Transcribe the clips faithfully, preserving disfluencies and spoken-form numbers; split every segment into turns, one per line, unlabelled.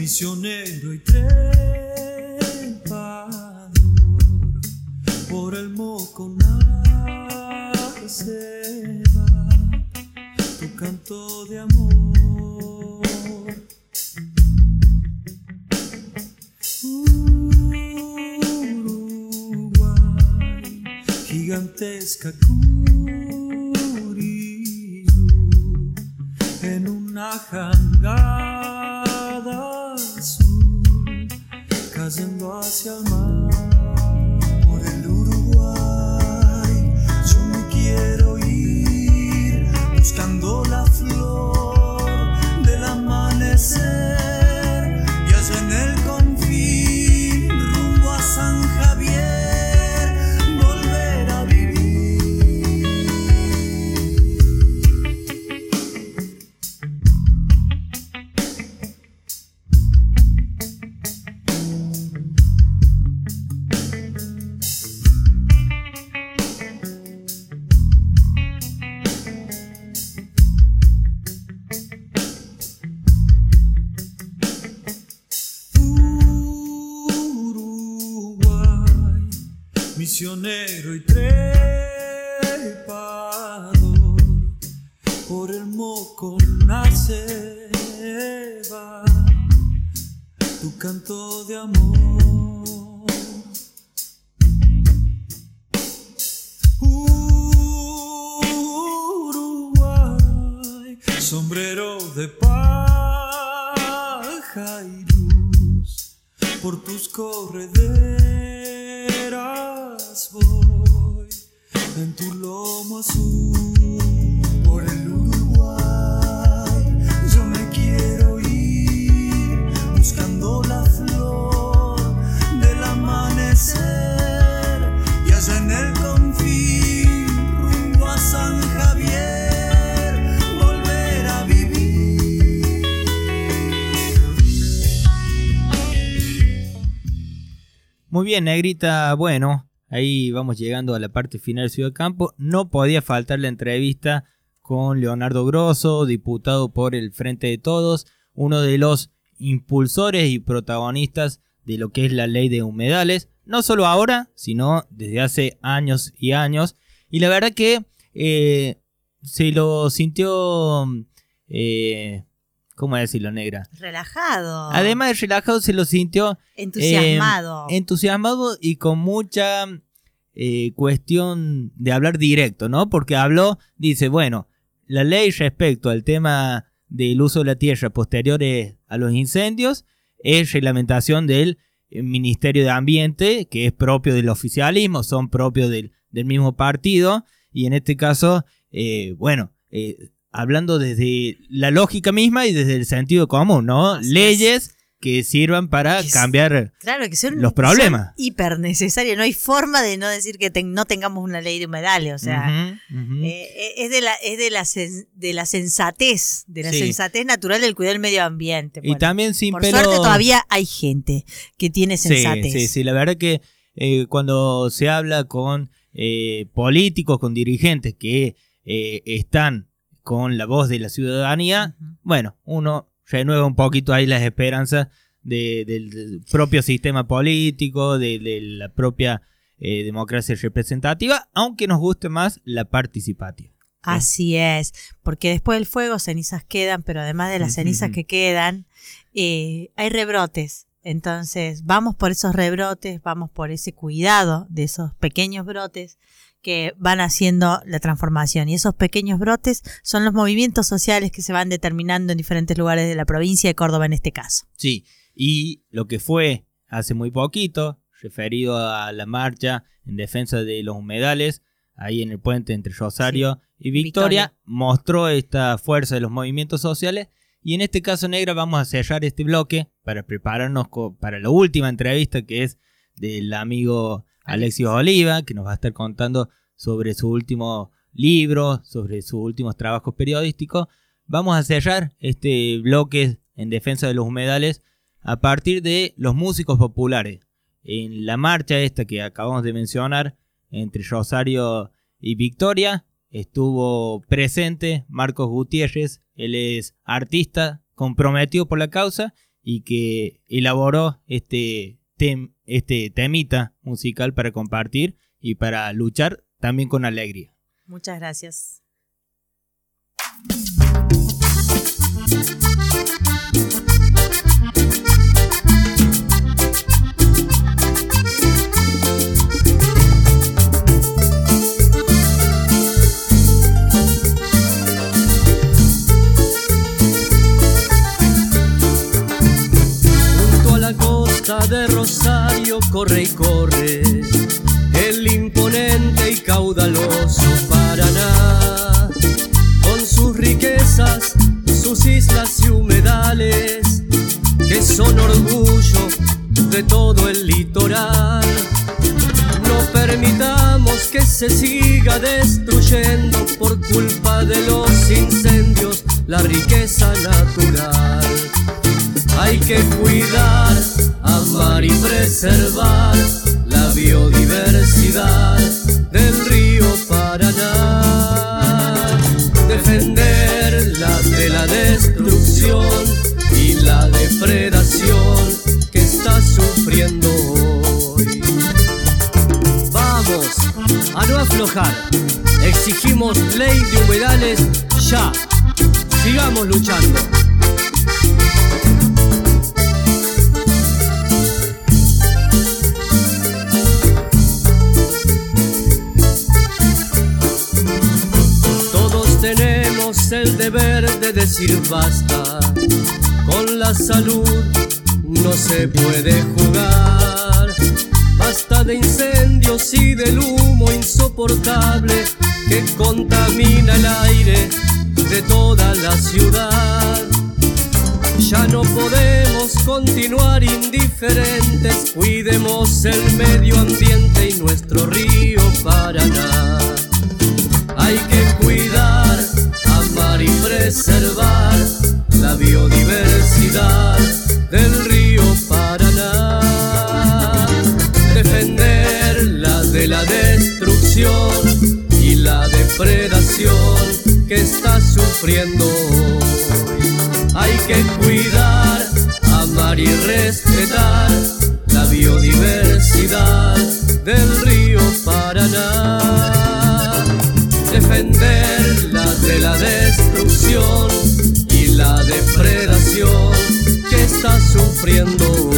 Misionero y trepador, por el Moconá se va tu canto de amor. Uruguay, gigantesca Curiú, en una jangada azul, cayendo hacia el mar. Por el Uruguay yo me quiero ir, buscando la flor del amanecer, y allá en el confín, rumbo a San Javier, volver a vivir. Misionero y trepador, por el Moconá se va tu canto de amor. Uruguay, sombrero de paja y luz, por tus correderas voy, en tu lomo azul. Por el Uruguay yo me quiero ir, buscando la flor del amanecer, y allá en el confín, rumbo a San Javier, volver a vivir.
Muy bien, Negrita. Bueno, ahí vamos llegando a la parte final de Ciudad Campo. No podía faltar la entrevista con Leonardo Grosso, diputado por el Frente de Todos, uno de los impulsores y protagonistas de lo que es la ley de humedales, no solo ahora, sino desde hace años y años. Y la verdad que eh, se lo sintió... Eh, ¿Cómo decirlo, Negra?
Relajado.
Además de relajado, se lo sintió...
Entusiasmado.
Eh, entusiasmado y con mucha eh, cuestión de hablar directo, ¿no? Porque habló, dice, bueno, la ley respecto al tema del uso de la tierra posteriores a los incendios es reglamentación del Ministerio de Ambiente, que es propio del oficialismo, son propios del, del mismo partido, y en este caso, eh, bueno... Eh, hablando desde la lógica misma y desde el sentido común, ¿no? Así Leyes es. Que sirvan para que cambiar
claro, que son,
los problemas.
Son hiper necesarias. No hay forma de no decir que ten, no tengamos una ley de humedales. O sea, uh-huh, uh-huh. Eh, es, de la, es de la, sen, de la sensatez, de la sí. sensatez natural del cuidado del medio ambiente.
Bueno, y también sin
por
pelo...
suerte todavía hay gente que tiene sensatez.
Sí, sí, sí. La verdad que eh, cuando se habla con eh, políticos, con dirigentes que eh, están con la voz de la ciudadanía, uh-huh. bueno, uno renueva un poquito ahí las esperanzas de, de, del propio sistema político, de, de la propia eh, democracia representativa, aunque nos guste más la participativa. ¿Sí?
Así es, porque después del fuego cenizas quedan, pero además de las uh-huh. cenizas que quedan, eh, hay rebrotes. Entonces vamos por esos rebrotes, vamos por ese cuidado de esos pequeños brotes que van haciendo la transformación, y esos pequeños brotes son los movimientos sociales que se van determinando en diferentes lugares de la provincia de Córdoba en este caso.
Sí, y lo que fue hace muy poquito, referido a la marcha en defensa de los humedales, ahí en el puente entre Rosario sí. y Victoria, Victoria, mostró esta fuerza de los movimientos sociales, y en este caso, Negra, vamos a cerrar este bloque para prepararnos para la última entrevista, que es del amigo Alexis Oliva, que nos va a estar contando sobre su último libro, sobre sus últimos trabajos periodísticos. Vamos a cerrar este bloque en defensa de los humedales a partir de los músicos populares. En la marcha esta que acabamos de mencionar, entre Rosario y Victoria, estuvo presente Marcos Gutiérrez. Él es artista comprometido por la causa y que elaboró este, tem, este temita musical para compartir y para luchar también con alegría.
Muchas gracias.
De Rosario corre y corre el imponente y caudaloso Paraná, con sus riquezas, sus islas y humedales, que son orgullo de todo el litoral. No permitamos que se siga destruyendo por culpa de los incendios la riqueza natural. Hay que cuidar, amar y preservar la biodiversidad del río Paraná. Defenderla de la destrucción y la depredación que está sufriendo hoy. Vamos a no aflojar. Exigimos ley de humedales ya. Sigamos luchando. Tenemos el deber de decir basta. Con la salud no se puede jugar. Basta de incendios y del humo insoportable que contamina el aire de toda la ciudad. Ya no podemos continuar indiferentes. Cuidemos el medio ambiente y nuestro río Paraná. Hay que cuidar, amar y preservar la biodiversidad del río Paraná. Defenderla de la destrucción y la depredación que está sufriendo hoy. Hay que cuidar, amar y respetar la biodiversidad del río Paraná. Defenderla de la destrucción y la depredación que está sufriendo hoy.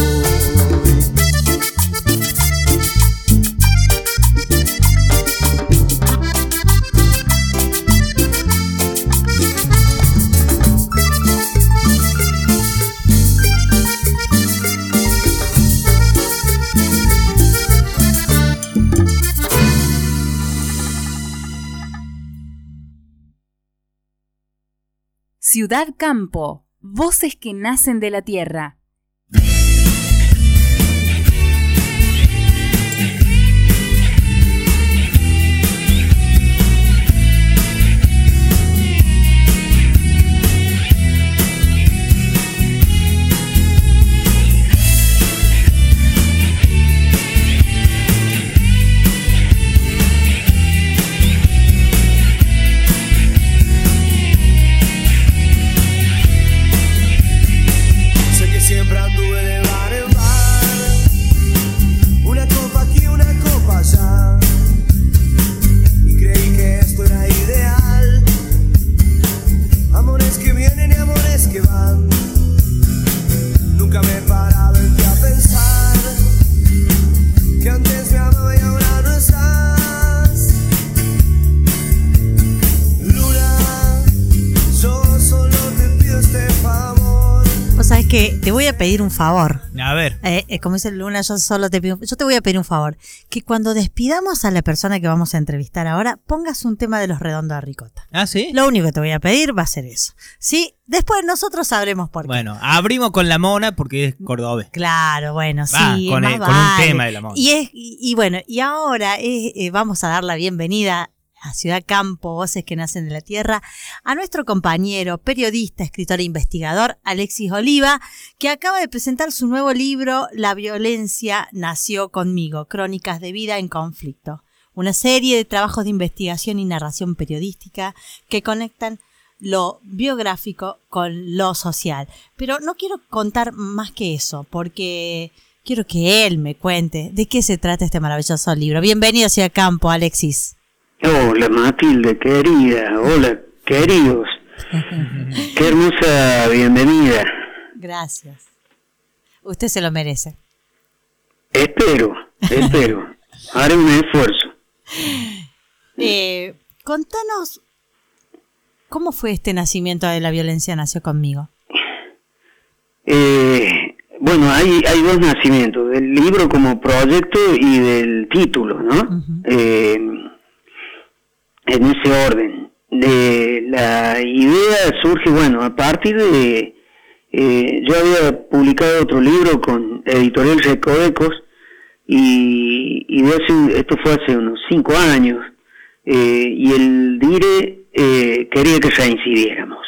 Ciudad Campo, voces que nacen de la tierra.
Que te voy a pedir un favor.
A ver.
Eh, eh, como dice Luna, yo solo te pido, yo te voy a pedir un favor. Que cuando despidamos a la persona que vamos a entrevistar ahora, pongas un tema de Los Redondos de Ricota.
¿Ah, sí?
Lo único que te voy a pedir va a ser eso. ¿Sí? Después nosotros sabremos por qué.
Bueno, abrimos con La Mona porque es cordobés.
Claro, bueno, sí.
Ah, con,
más
el,
vale.
con un tema de La Mona.
Y, es, y, y bueno, y ahora eh, eh, vamos a dar la bienvenida a Ciudad Campo, voces que nacen de la tierra, a nuestro compañero, periodista, escritor e investigador, Alexis Oliva, que acaba de presentar su nuevo libro, La violencia nació conmigo, Crónicas de vida en conflicto. Una serie de trabajos de investigación y narración periodística que conectan lo biográfico con lo social. Pero no quiero contar más que eso, porque quiero que él me cuente de qué se trata este maravilloso libro. Bienvenido hacia Campo, Alexis.
Hola, Matilde, querida. Hola, queridos. Qué hermosa bienvenida.
Gracias. Usted se lo merece.
Espero, espero. Haré un esfuerzo.
Eh, contanos, ¿cómo fue este nacimiento de La violencia nació conmigo?
Eh, bueno, hay, hay dos nacimientos, del libro como proyecto y del título, ¿no? Uh-huh. Eh, en ese orden. De la idea surge, bueno, a partir de... Eh, yo había publicado otro libro con Editorial Recovecos y, y de hace, esto fue hace unos cinco años, eh, y el Dire eh, quería que reincidiéramos.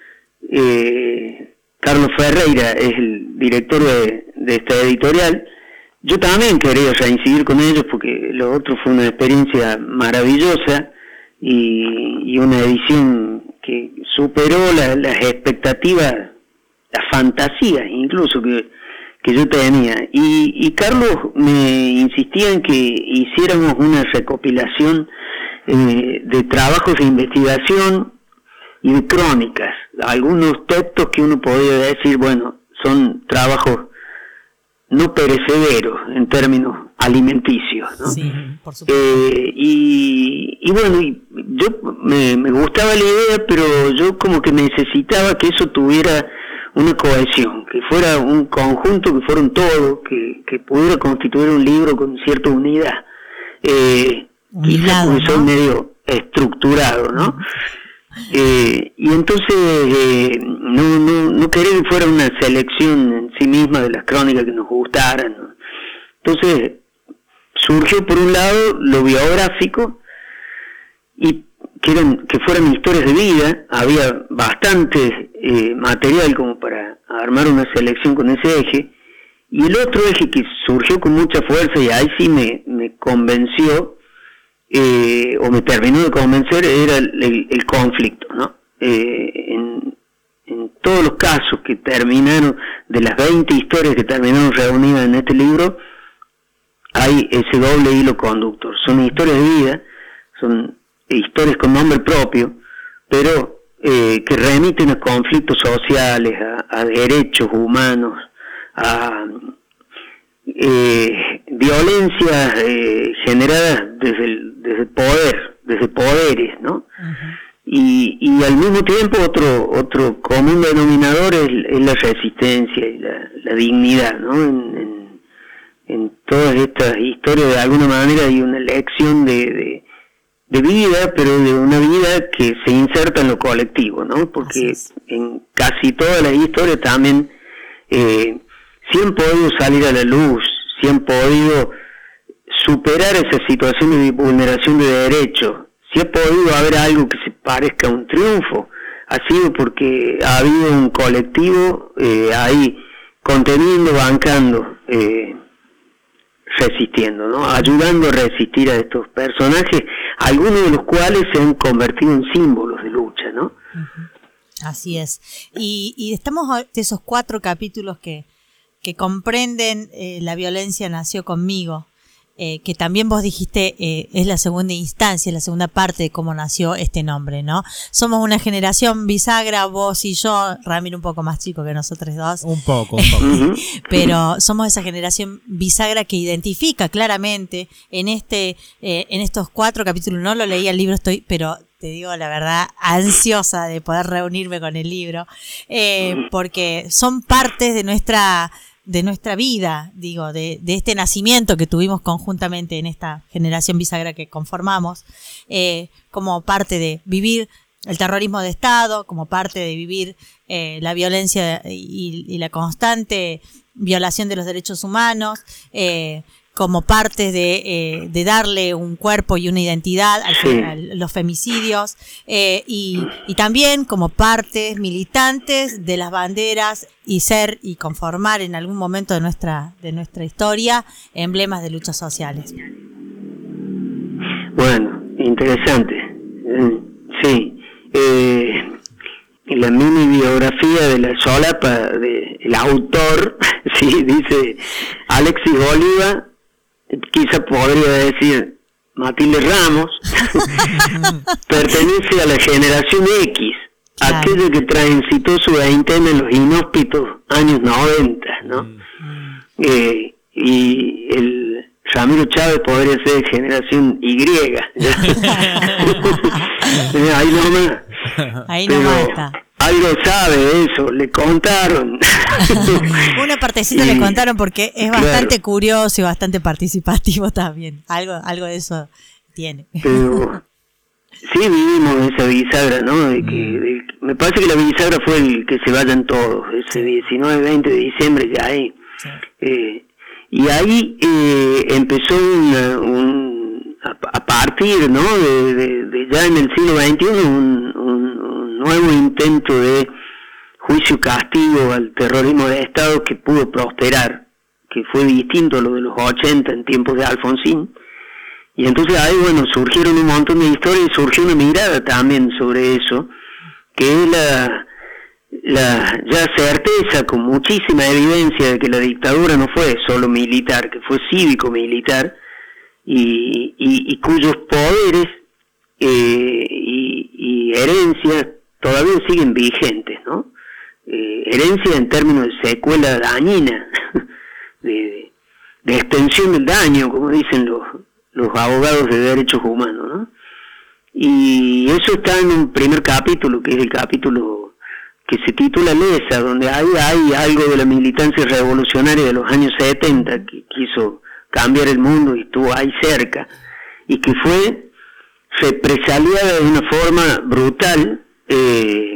Eh, Carlos Ferreira es el director de, de esta editorial. Yo también quería reincidir con ellos porque lo otro fue una experiencia maravillosa y, y una edición que superó la, las expectativas, las fantasías incluso que, que yo tenía. Y, y Carlos me insistía en que hiciéramos una recopilación eh, de trabajos de investigación y de crónicas, algunos textos que uno podría decir, bueno, son trabajos no perecederos en términos alimenticios, ¿no?
Sí, por supuesto.
Eh, y, y bueno, y yo me, me gustaba la idea, pero yo como que necesitaba que eso tuviera una cohesión, que fuera un conjunto, que fuera un todo, que, que pudiera constituir un libro con cierta unidad. Eh, quizás porque soy medio estructurado, ¿no? Eh, y entonces eh, no, no, no quería que fuera una selección en sí misma de las crónicas que nos gustaran, ¿no? Entonces surgió por un lado lo biográfico y que, eran, que fueran historias de vida. Había bastante eh, material como para armar una selección con ese eje, y el otro eje que surgió con mucha fuerza y ahí sí me, me convenció, Eh, o me terminó de convencer, era el, el, el conflicto, ¿no? Eh, en, en todos los casos que terminaron, de las veinte historias que terminaron reunidas en este libro, hay ese doble hilo conductor. Son historias de vida, son historias con nombre propio, pero eh, que remiten a conflictos sociales, a, a derechos humanos, a eh, violencias eh, generadas desde el, desde el poder, desde poderes, ¿no? Uh-huh. Y, y al mismo tiempo otro otro común denominador es, es la resistencia y la, la dignidad, ¿no? En, en, en todas estas historias de alguna manera hay una lección de, de, de vida, pero de una vida que se inserta en lo colectivo, ¿no? Porque en casi todas las historias también eh, sí han podido salir a la luz, sí han podido superar esa situación de vulneración de derechos, si ha podido haber algo que se parezca a un triunfo, ha sido porque ha habido un colectivo eh, ahí conteniendo, bancando, eh, resistiendo, ¿no? Ayudando a resistir a estos personajes, algunos de los cuales se han convertido en símbolos de lucha, ¿no?
Uh-huh. Así es. Y, y estamos de esos cuatro capítulos que, que comprenden eh, La violencia nació conmigo. Eh, que también vos dijiste eh, es la segunda instancia, la segunda parte de cómo nació este nombre, ¿no? Somos una generación bisagra, vos y yo, Ramiro un poco más chico que nosotros dos.
Un poco, un poco.
Pero somos esa generación bisagra que identifica claramente en este, eh, en estos cuatro capítulos. No lo leí el libro, estoy, pero te digo la verdad, ansiosa de poder reunirme con el libro, eh, porque son partes de nuestra de nuestra vida, digo, de, de este nacimiento que tuvimos conjuntamente en esta generación bisagra que conformamos, eh, como parte de vivir el terrorismo de Estado, como parte de vivir eh, la violencia y, y la constante violación de los derechos humanos, eh, como parte de, eh, de darle un cuerpo y una identidad a los femicidios, eh, y, y también como partes militantes de las banderas y ser y conformar en algún momento de nuestra de nuestra historia emblemas de luchas sociales.
Bueno, interesante. Sí. Eh, biografía de la solapa del autor, sí, dice Alexis Oliva, quizá podría decir Matilde Ramos, pertenece a la generación X, claro, aquella que transitó su veintena en los inhóspitos años noventa, ¿no? Mm. Eh, y el Ramiro Chávez podría ser de generación Y. Ahí nomás.
Ahí nomás está.
Algo sabe de eso, le contaron.
Una partecita y, le contaron porque es bastante claro, curioso y bastante participativo también. Algo algo de eso tiene.
Pero sí vivimos esa bisagra, ¿no? De que, de, me parece que la bisagra fue el que se vayan todos, ese diecinueve, veinte de diciembre que hay. Sí. Eh, y ahí eh, empezó una, un, a, a partir, ¿no? De, de, de ya en el siglo veintiuno un, un, un nuevo intento de juicio-castigo al terrorismo de Estado que pudo prosperar, que fue distinto a lo de los ochenta en tiempos de Alfonsín. Y entonces ahí, bueno, surgieron un montón de historias y surgió una mirada también sobre eso, que es la, la ya certeza con muchísima evidencia de que la dictadura no fue solo militar, que fue cívico-militar, y, y, y cuyos poderes eh, y, y herencias todavía siguen vigentes, ¿no? Eh, herencia en términos de secuela dañina, de, de, de extensión del daño, como dicen los, los abogados de derechos humanos, ¿no? Y eso está en un primer capítulo, que es el capítulo que se titula Lesa, donde hay, hay algo de la militancia revolucionaria de los años setenta, que quiso cambiar el mundo y estuvo ahí cerca, y que fue represaliada de una forma brutal, eh,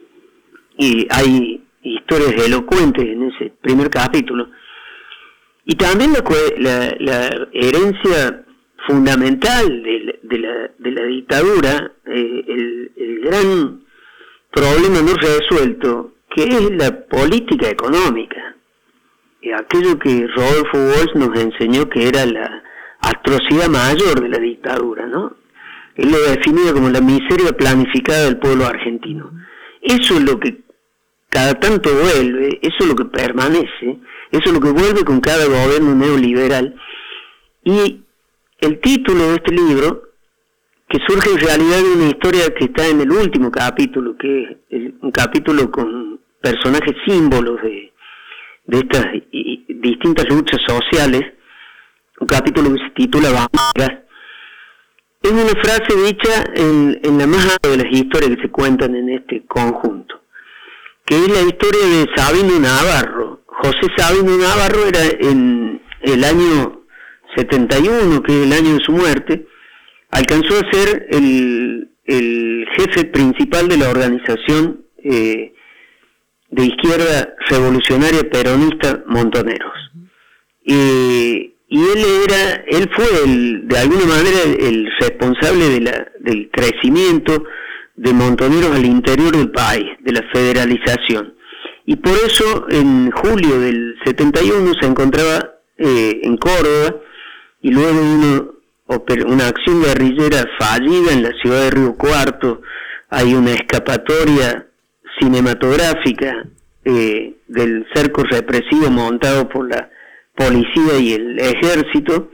y hay historias elocuentes en ese primer capítulo. Y también la, la, la herencia fundamental de la, de la, de la dictadura, eh, el, el gran problema no resuelto, que es la política económica, y aquello que Rodolfo Walsh nos enseñó que era la atrocidad mayor de la dictadura, ¿no? Él lo definía como la miseria planificada del pueblo argentino. Eso es lo que cada tanto vuelve, eso es lo que permanece, eso es lo que vuelve con cada gobierno neoliberal. Y el título de este libro, que surge en realidad de una historia que está en el último capítulo, que es el, un capítulo con personajes símbolos de, de estas y, y distintas luchas sociales, un capítulo que se titula Banderas, es una frase dicha en, en la más alta de las historias que se cuentan en este conjunto, que es la historia de Sabino Navarro. José Sabino Navarro era en el año setenta y uno, que es el año de su muerte, alcanzó a ser el, el jefe principal de la organización eh, de izquierda revolucionaria peronista Montoneros. Eh, y él era, él fue el, de alguna manera el, el responsable de la, del crecimiento de Montoneros al interior del país, de la federalización. Y por eso en julio del setenta y uno se encontraba eh, en Córdoba, y luego una, una acción guerrillera fallida en la ciudad de Río Cuarto. Hay una escapatoria cinematográfica eh, del cerco represivo montado por la policía y el ejército,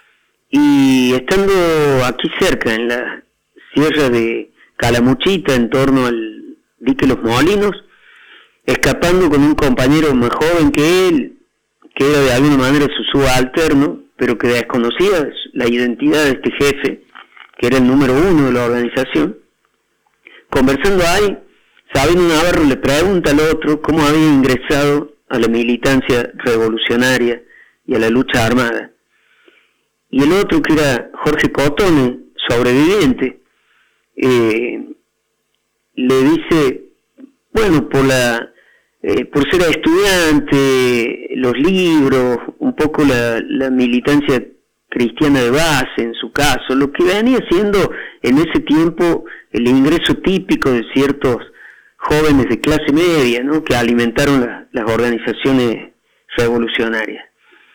y estando aquí cerca en la sierra de Calamuchita, en torno al dique Los Molinos, escapando con un compañero más joven que él, que era de alguna manera su subalterno, pero que desconocía la identidad de este jefe, que era el número uno de la organización. Conversando ahí, Sabino Navarro le pregunta al otro cómo había ingresado a la militancia revolucionaria y a la lucha armada. Y el otro, que era Jorge Cotone, sobreviviente, eh, le dice, bueno, por la eh, por ser estudiante, los libros, un poco la, la militancia cristiana de base en su caso, lo que venía siendo en ese tiempo el ingreso típico de ciertos jóvenes de clase media, ¿no?, que alimentaron la, las organizaciones revolucionarias.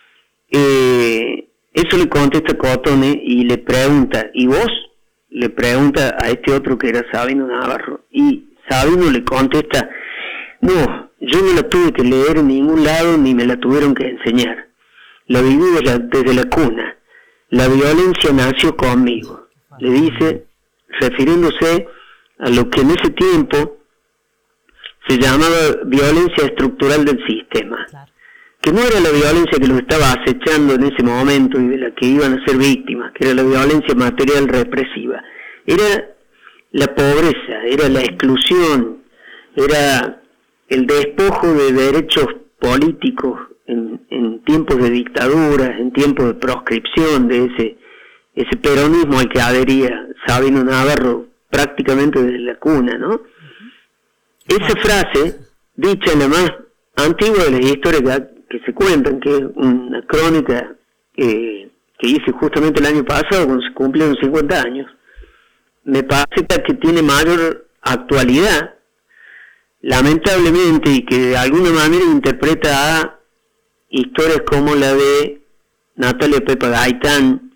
Eh, eso le contesta Cotone y le pregunta, ¿y vos? Le pregunta a este otro que era Sabino Navarro, y Sabino le contesta, No, yo no la tuve que leer en ningún lado ni me la tuvieron que enseñar. La viví desde la, desde la cuna. La violencia nació conmigo. Le dice, refiriéndose a lo que en ese tiempo se llamaba violencia estructural del sistema. Claro. Que no era la violencia que los estaba acechando en ese momento y de la que iban a ser víctimas, que era la violencia material represiva. Era la pobreza, era la exclusión, era el despojo de derechos políticos en, en tiempos de dictadura, en tiempos de proscripción, de ese ese peronismo al que adhería Sabino Navarro prácticamente desde la cuna, ¿no? Esa frase, dicha en la más antigua de las historias que, que se cuentan, que es una crónica eh, que hice justamente el año pasado cuando se cumplieron cincuenta años, me parece que tiene mayor actualidad, lamentablemente, y que de alguna manera interpreta a historias como la de Natalia Pepa Gaitán,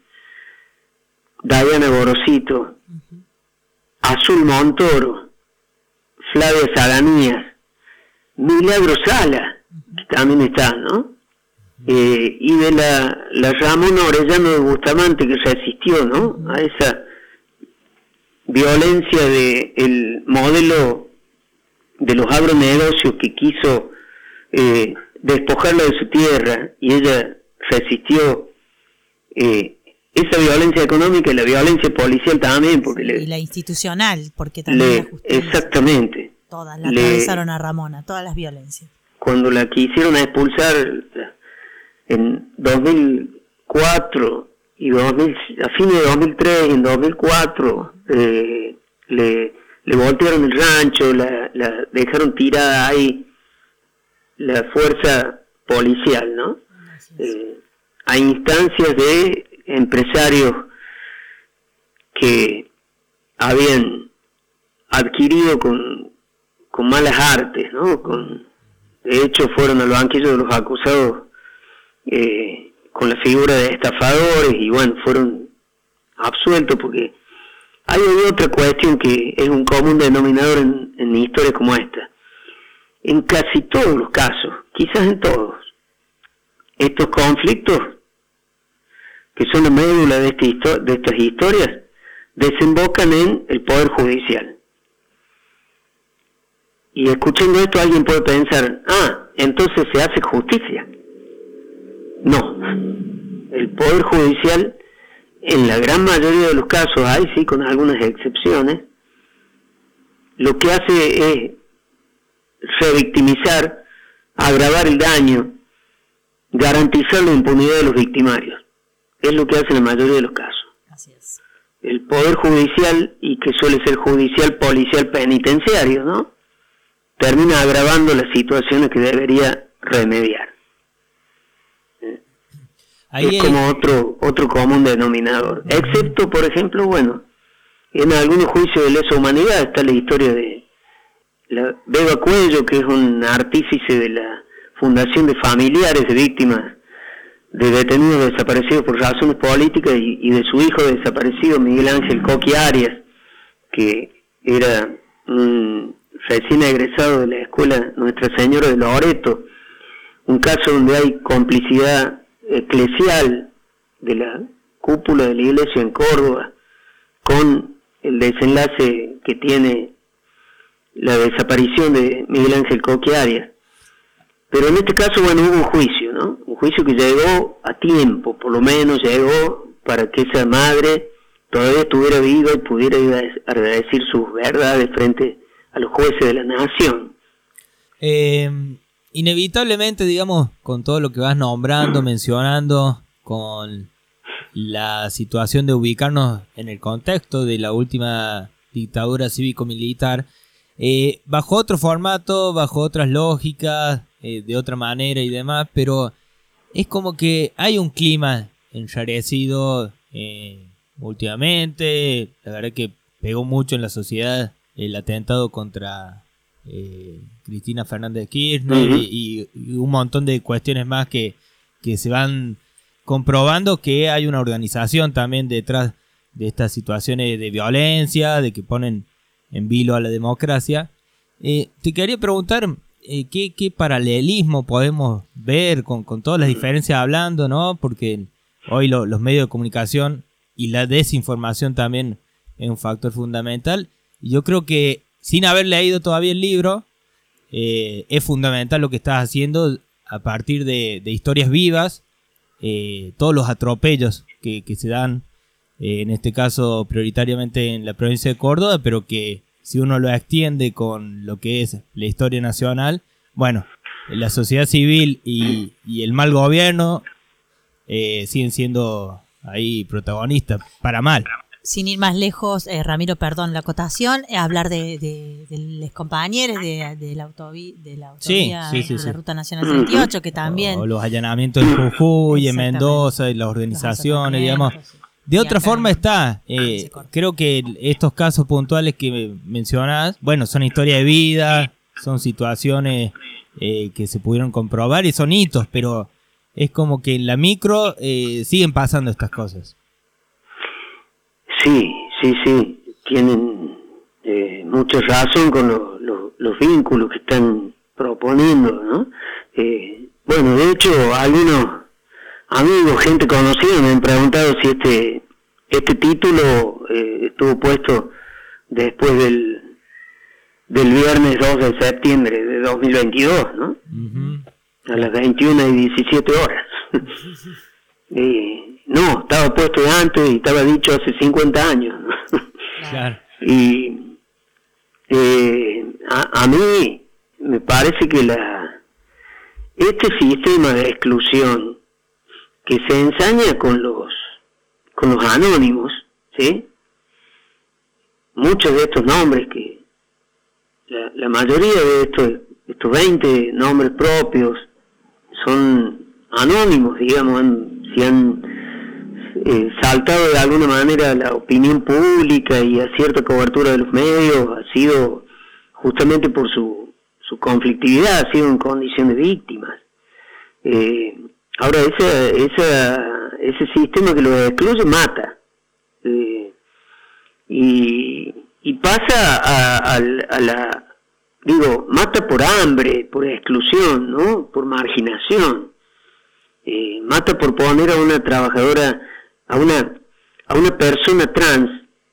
Diana Gorosito, uh-huh. Azul Montoro, Flavia Saganías, Milagro Sala, uh-huh. que también está, ¿no? Uh-huh. Eh, y de la, la Ramona Orellano de Bustamante, que resistió, ¿no? Uh-huh. A esa violencia de el modelo de los agronegocios que quiso eh, despojarla de su tierra, y ella resistió eh, esa violencia económica y la violencia policial también, porque
sí,
le,
y la institucional, porque también
le,
la justicia,
exactamente,
todas la atravesaron a Ramona, todas las violencias.
Cuando la quisieron expulsar en dos mil cuatro y dos mil, a fines de dos mil tres y en dos mil cuatro eh, le, le voltearon el rancho, la, la dejaron tirada ahí la fuerza policial, ¿no? Eh, a instancias de empresarios que habían adquirido con, con malas artes, ¿no? Con, de hecho fueron al banquillo de los acusados eh, con la figura de estafadores y bueno, fueron absueltos porque hay otra cuestión que es un común denominador en, en historias como esta. En casi todos los casos, quizás en todos, estos conflictos que son la médula de, este, de estas historias, desembocan en el Poder Judicial. Y escuchando esto alguien puede pensar, ah, entonces se hace justicia. No, el Poder Judicial, en la gran mayoría de los casos, hay sí con algunas excepciones, lo que hace es revictimizar, agravar el daño, garantizar la impunidad de los victimarios. Es lo que hace en la mayoría de los casos.
Así es.
El Poder Judicial, y que suele ser judicial, policial, penitenciario, ¿no? Termina agravando las situaciones que debería remediar. Ahí es como otro otro común denominador. Excepto, por ejemplo, bueno, en algunos juicios de lesa humanidad está la historia de la Beba Cuello, que es un artífice de la Fundación de Familiares de Víctimas de Detenidos Desaparecidos por Razones Políticas y, y de su hijo desaparecido, Miguel Ángel Coqui Arias, que era un recién egresado de la escuela Nuestra Señora de Loreto, un caso donde hay complicidad eclesial de la cúpula de la iglesia en Córdoba con el desenlace que tiene la desaparición de Miguel Ángel Coqui Arias. Pero en este caso, bueno, hubo un juicio, ¿no? Un juicio que llegó a tiempo, por lo menos llegó para que esa madre todavía estuviera viva y pudiera ir a decir sus verdades frente a los jueces de la nación.
Eh, inevitablemente, digamos, con todo lo que vas nombrando, mencionando, con la situación de ubicarnos en el contexto de la última dictadura cívico-militar, eh, bajo otro formato, bajo otras lógicas, eh, de otra manera y demás, pero es como que hay un clima enrarecido eh, últimamente. La verdad que pegó mucho en la sociedad el atentado contra eh, Cristina Fernández Kirchner, uh-huh. y, y un montón de cuestiones más que, que se van comprobando que hay una organización también detrás de estas situaciones de violencia, de que ponen en vilo a la democracia. Eh, te quería preguntar, eh, ¿qué, qué paralelismo podemos ver con, con todas las diferencias hablando, ¿no? Porque hoy lo, los medios de comunicación y la desinformación también es un factor fundamental. Y yo creo que sin haber leído todavía el libro, eh, es fundamental lo que estás haciendo a partir de, de historias vivas, eh, todos los atropellos que, que se dan, eh, en este caso prioritariamente en la provincia de Córdoba, pero que si uno lo extiende con lo que es la historia nacional, bueno, la sociedad civil y, y el mal gobierno eh, siguen siendo ahí protagonistas, para mal.
Sin ir más lejos, eh, Ramiro, perdón la acotación, eh, hablar de, de, de los compañeros de, de la autovía, de la, autovía
sí, sí, sí,
de la
sí.
Ruta Nacional treinta y ocho, que también...
O los allanamientos en Jujuy, en Mendoza, y las organizaciones, digamos. De otra forma está, eh, creo que estos casos puntuales que mencionás, bueno, son historias de vida, son situaciones eh, que se pudieron comprobar y son hitos, pero es como que en la micro eh, siguen pasando estas cosas.
Sí, sí, sí, tienen eh, mucha razón con lo, lo, los vínculos que están proponiendo, ¿no? Eh, bueno, de hecho, algunos amigos, gente conocida me han preguntado si este este título eh, estuvo puesto después del del viernes dos de septiembre de dos mil veintidós, ¿no? Uh-huh. A las veintiuna y diecisiete horas. eh, no, estaba puesto antes y estaba dicho hace cincuenta años, ¿no?
Claro.
Y eh, a, a mí me parece que la este sistema de exclusión que se ensaña con los con los anónimos, ¿sí? Muchos de estos nombres que la, la mayoría de estos estos veinte nombres propios son anónimos, digamos, han, se han eh, saltado de alguna manera a la opinión pública y a cierta cobertura de los medios, ha sido justamente por su su conflictividad, ha sido en condición de víctimas. Eh, ahora esa esa ese sistema que lo excluye mata, eh, y, y pasa a, a, a la, digo, mata por hambre, por exclusión, ¿no? Por marginación, eh, mata por poner a una trabajadora, a una a una persona trans,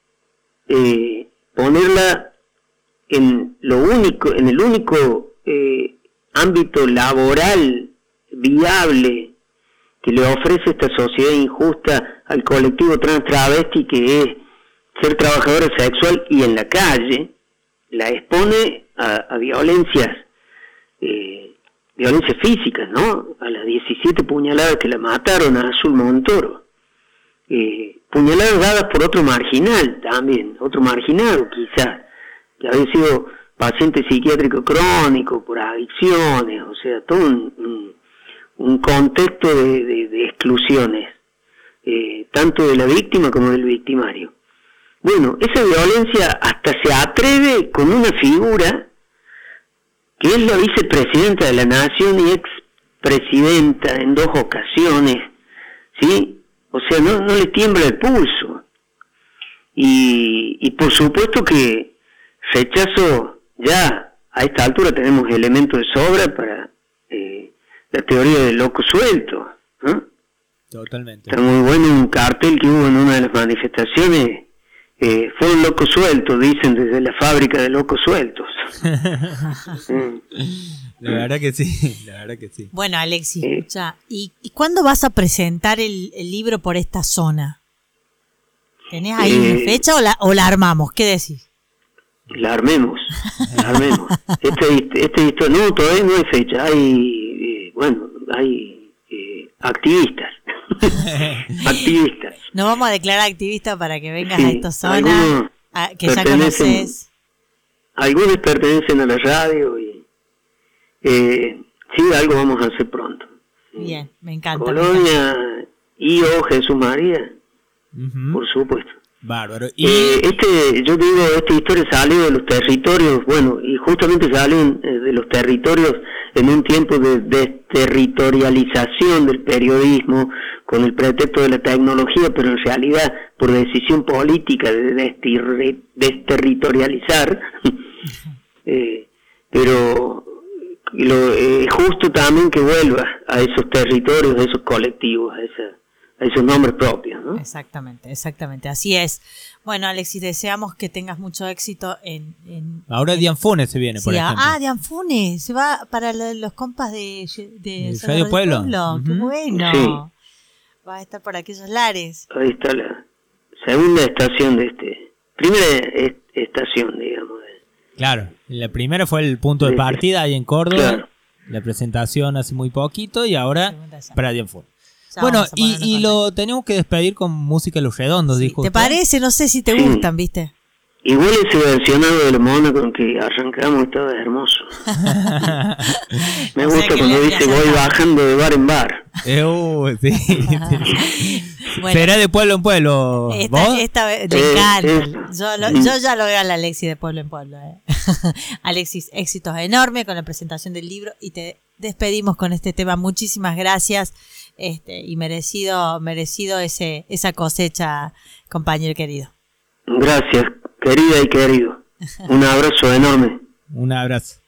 eh, ponerla en lo único, en el único eh, ámbito laboral viable que le ofrece esta sociedad injusta al colectivo trans travesti, que es ser trabajadora sexual, y en la calle la expone a, a violencias, eh, violencias físicas, ¿no? A las diecisiete puñaladas que la mataron a Azul Montoro, eh, puñaladas dadas por otro marginal también, otro marginado quizás, que había sido paciente psiquiátrico crónico por adicciones, o sea, todo un, un un contexto de, de, de exclusiones, eh, tanto de la víctima como del victimario. Bueno, esa violencia hasta se atreve con una figura que es la vicepresidenta de la Nación y expresidenta en dos ocasiones, ¿sí? O sea, no, no le tiembla el pulso. Y, y por supuesto que rechazo, ya a esta altura tenemos elementos de sobra para la teoría del loco suelto, ¿no?
Totalmente.
Está muy bueno un cartel que hubo en una de las manifestaciones, eh, fue un loco suelto, dicen desde la fábrica de locos sueltos.
La verdad que sí, la verdad que sí.
Bueno, Alexis, eh, escucha, ¿y, ¿y cuándo vas a presentar el, el libro por esta zona? ¿Tenés ahí eh, una fecha o la, o la armamos? ¿Qué decís?
La armemos, la armemos. Este, este, este, no, todavía no hay fecha, hay... Bueno, hay eh, activistas, activistas.
Nos vamos a declarar activistas para que vengas sí, a esta zona, a, que ya conoces.
Algunos pertenecen a la radio y eh, sí, algo vamos a hacer pronto.
Bien, me encanta.
Colonia I O Jesús María, uh-huh. Por supuesto.
Bárbaro. Y
eh, este, yo digo, esta historia salió de los territorios, bueno, y justamente salen eh, de los territorios en un tiempo de desterritorialización del periodismo con el pretexto de la tecnología, pero en realidad por decisión política de destir- desterritorializar, eh, pero lo, eh, justo también que vuelva a esos territorios, a esos colectivos, a, esa, a esos nombres propios, ¿no?
Exactamente, exactamente, así es. Bueno, Alexis, deseamos que tengas mucho éxito en... en
Ahora
en,
Dian Funes se viene,
sí,
por ejemplo.
Ah, Dian Funes, se va para lo, los compas de, de,
De
San
Radio
Lorenzo
Pueblo.
Pueblo. Qué
Ujú.
bueno.
Sí.
Va a estar por aquellos lares.
Ahí está la segunda estación de este, primera est- estación, digamos. de-
Claro, la primera fue el punto de
Sí,
partida ahí en Córdoba.
Claro.
La presentación hace muy poquito y ahora
Segunda ya.
para Dian Funes.
Ya
Bueno,
vamos a
y,
ponernos
y
con
lo tenemos que despedir con música de Los Redondos,
Sí,
dijo
¿te
usted.
parece? No sé si te
Sí.
gustan, ¿viste?
Igual ese versionado de los monos con que arrancamos estaba hermoso. Me
O sea
gusta
que
cuando
le- le
dice voy
acertamos.
bajando de bar en bar.
Eh, uh, sí, sí.
Bueno.
Será de pueblo en pueblo.
Esta,
¿Vos?
esta vez, te
Eh,
encanta.
eso.
Yo, lo- yo ya lo veo al Alexis de pueblo en pueblo. eh. Alexis, éxitos enormes con la presentación del libro y te despedimos con este tema. Muchísimas gracias este, y merecido, merecido ese, esa cosecha, compañero querido.
Gracias, querida y querido. Un abrazo enorme.
Un abrazo.